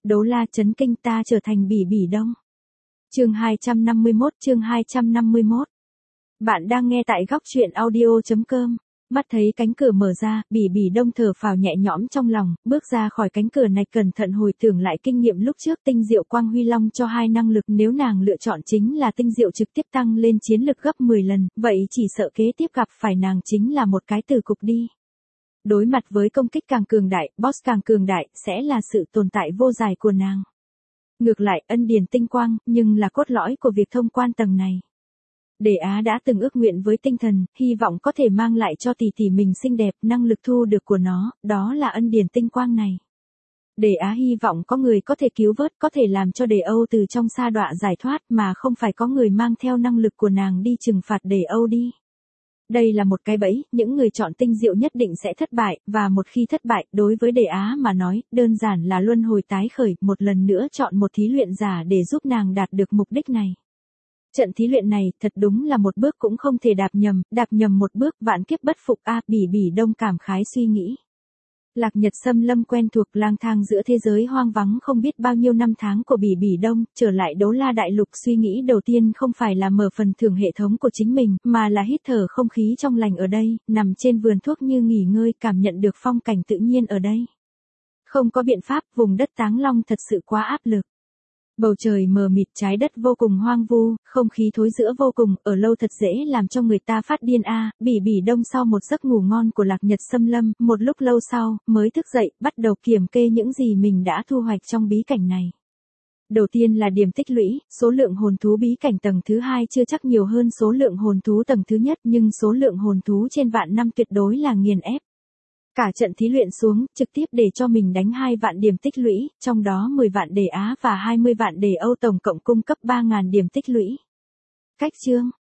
Đấu La chấn kinh, ta trở thành Bỉ Bỉ Đông. Chương 251. Bạn đang nghe tại góc truyện audio.com. Mắt thấy cánh cửa mở ra, Bỉ Bỉ Đông thở phào nhẹ nhõm trong lòng, bước ra khỏi cánh cửa này cẩn thận hồi tưởng lại kinh nghiệm lúc trước tinh diệu quang huy long cho hai năng lực, nếu nàng lựa chọn chính là tinh diệu trực tiếp tăng lên chiến lực gấp 10 lần, vậy chỉ sợ kế tiếp gặp phải nàng chính là một cái tử cục đi. Đối mặt với công kích càng cường đại, boss càng cường đại, sẽ là sự tồn tại vô giải của nàng. Ngược lại, ân điển tinh quang, nhưng là cốt lõi của việc thông quan tầng này. Đề Á đã từng ước nguyện với tinh thần, hy vọng có thể mang lại cho tỷ tỷ mình xinh đẹp, năng lực thu được của nó, đó là ân điển tinh quang này. Đề Á hy vọng có người có thể cứu vớt, có thể làm cho Đề Âu từ trong sa đọa giải thoát mà không phải có người mang theo năng lực của nàng đi trừng phạt Đề Âu đi. Đây là một cái bẫy, những người chọn tinh diệu nhất định sẽ thất bại, và một khi thất bại, đối với Đề Á mà nói, đơn giản là luân hồi tái khởi, một lần nữa chọn một thí luyện giả để giúp nàng đạt được mục đích này. Trận thí luyện này, thật đúng là một bước cũng không thể đạp nhầm một bước, vạn kiếp bất phục a. Bỉ Bỉ Đông cảm khái suy nghĩ. Lạc Nhật xâm lâm quen thuộc, lang thang giữa thế giới hoang vắng không biết bao nhiêu năm tháng của Bỉ Bỉ Đông, trở lại Đấu La Đại Lục, suy nghĩ đầu tiên không phải là mở phần thưởng hệ thống của chính mình, mà là hít thở không khí trong lành ở đây, nằm trên vườn thuốc như nghỉ ngơi, cảm nhận được phong cảnh tự nhiên ở đây. Không có biện pháp, vùng đất Táng Long thật sự quá áp lực. Bầu trời mờ mịt, trái đất vô cùng hoang vu, không khí thối rữa vô cùng, ở lâu thật dễ làm cho người ta phát điên a. Bỉ Bỉ Đông sau một giấc ngủ ngon của Lạc Nhật xâm lâm, một lúc lâu sau, mới thức dậy, bắt đầu kiểm kê những gì mình đã thu hoạch trong bí cảnh này. Đầu tiên là điểm tích lũy, số lượng hồn thú bí cảnh tầng thứ 2 chưa chắc nhiều hơn số lượng hồn thú tầng thứ nhất, nhưng số lượng hồn thú trên vạn năm tuyệt đối là nghiền ép. Cả trận thí luyện xuống, trực tiếp để cho mình đánh 2 vạn điểm tích lũy, trong đó 10 vạn Đề Á và 20 vạn Đề Âu tổng cộng cung cấp 3.000 điểm tích lũy. Cách chương,